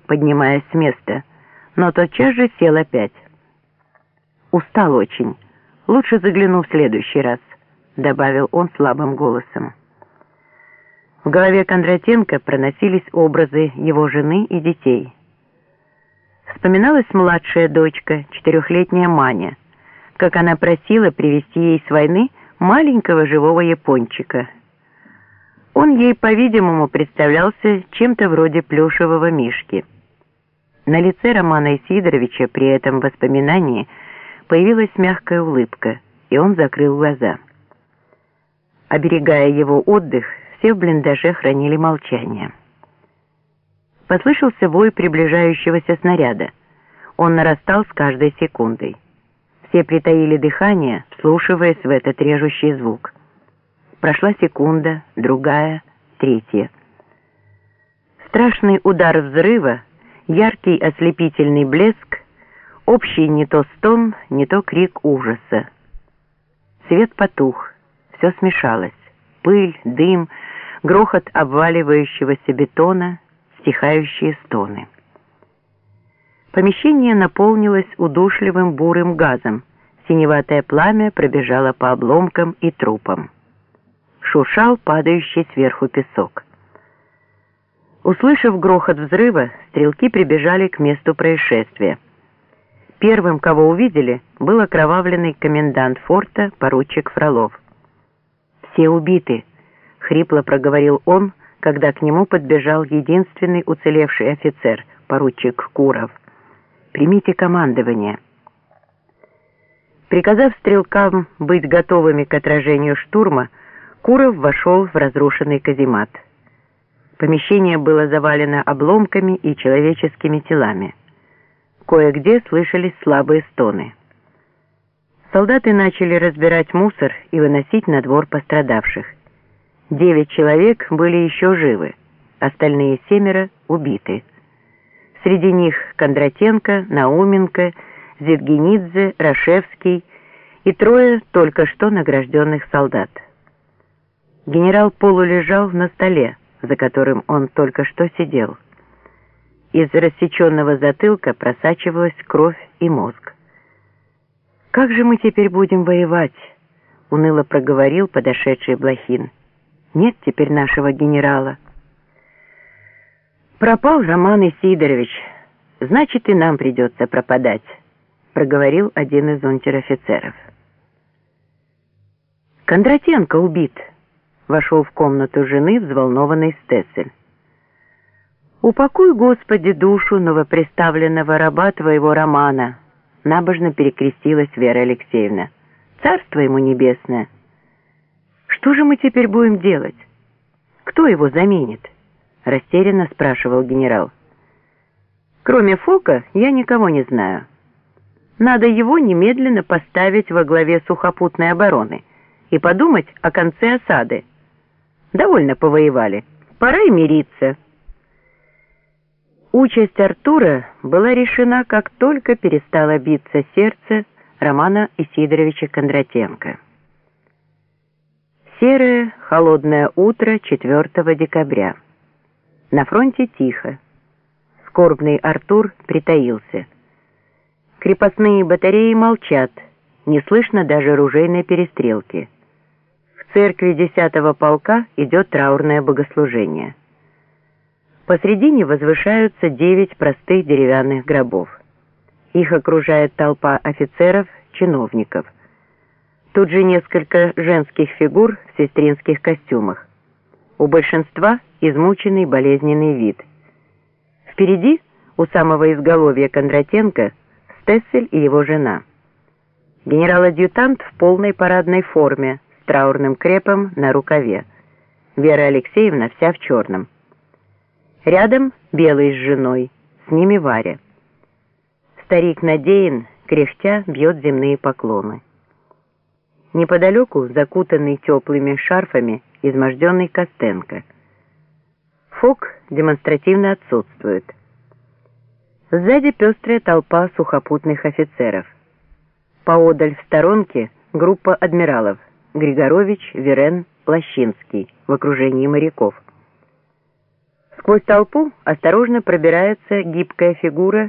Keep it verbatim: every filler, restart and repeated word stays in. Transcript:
поднимаясь с места, но тотчас же сел опять. «Устал очень. Лучше загляну в следующий раз», — добавил он слабым голосом. В голове Кондратенко проносились образы его жены и детей. Вспоминалась младшая дочка, четырехлетняя Маня, как она просила привезти ей с войны маленького живого япончика. Он ей, по-видимому, представлялся чем-то вроде плюшевого мишки. На лице Романа Исидоровича при этом воспоминании появилась мягкая улыбка, и он закрыл глаза. Оберегая его отдых, все в блиндаже хранили молчание. Послышался вой приближающегося снаряда. Он нарастал с каждой секундой. Все притаили дыхание, вслушиваясь в этот режущий звук. Прошла секунда, другая, третья. Страшный удар взрыва, яркий ослепительный блеск, общий не то стон, не то крик ужаса. Свет потух, все смешалось. Пыль, дым, грохот обваливающегося бетона, стихающие стоны. Помещение наполнилось удушливым бурым газом. Синеватое пламя пробежало по обломкам и трупам. Шуршал падающий сверху песок. Услышав грохот взрыва, стрелки прибежали к месту происшествия. Первым, кого увидели, был окровавленный комендант форта поручик Фролов. «Все убиты», — хрипло проговорил он, когда к нему подбежал единственный уцелевший офицер, поручик Куров. «Примите командование». Приказав стрелкам быть готовыми к отражению штурма, Куров вошел в разрушенный каземат. Помещение было завалено обломками и человеческими телами. Кое-где слышались слабые стоны. Солдаты начали разбирать мусор и выносить на двор пострадавших. Девять человек были еще живы, остальные семеро убиты. Среди них Кондратенко, Науменко, Зидгенидзе, Рашевский и трое только что награжденных солдат. Генерал полулежал на столе, за которым он только что сидел. Из рассеченного затылка просачивалась кровь и мозг. «Как же мы теперь будем воевать?» — уныло проговорил подошедший Блохин. «Нет теперь нашего генерала». «Пропал Роман Исидорович, значит, и нам придется пропадать», — проговорил один из унтер-офицеров. «Кондратенко убит», — вошел в комнату жены взволнованный Стессель. «Упокой, Господи, душу новоприставленного раба твоего Романа», — набожно перекрестилась Вера Алексеевна. «Царство ему небесное». «Что же мы теперь будем делать? Кто его заменит?» — растерянно спрашивал генерал. «Кроме Фока я никого не знаю. Надо его немедленно поставить во главе сухопутной обороны и подумать о конце осады. Довольно повоевали, пора и мириться». Участь Артура была решена, как только перестало биться сердце Романа Исидоровича Кондратенко. Серое, холодное утро четвёртого декабря. На фронте тихо. Скорбный Артур притаился. Крепостные батареи молчат, не слышно даже ружейной перестрелки. В церкви десятого полка идет траурное богослужение. Посредине возвышаются девять простых деревянных гробов. Их окружает толпа офицеров, чиновников. Тут же несколько женских фигур в сестринских костюмах. У большинства измученный болезненный вид. Впереди, у самого изголовья Кондратенко, Стессель и его жена. Генерал-адъютант в полной парадной форме, с траурным крепом на рукаве. Вера Алексеевна вся в черном. Рядом Белый с женой, с ними Варя. Старик Надеин, кряхтя, бьет земные поклоны. Неподалеку, закутанный теплыми шарфами, изможденный Костенко. Фок демонстративно отсутствует. Сзади пестрая толпа сухопутных офицеров. Поодаль в сторонке группа адмиралов Григорович, Верен, Лощинский в окружении моряков. Сквозь толпу осторожно пробирается гибкая фигура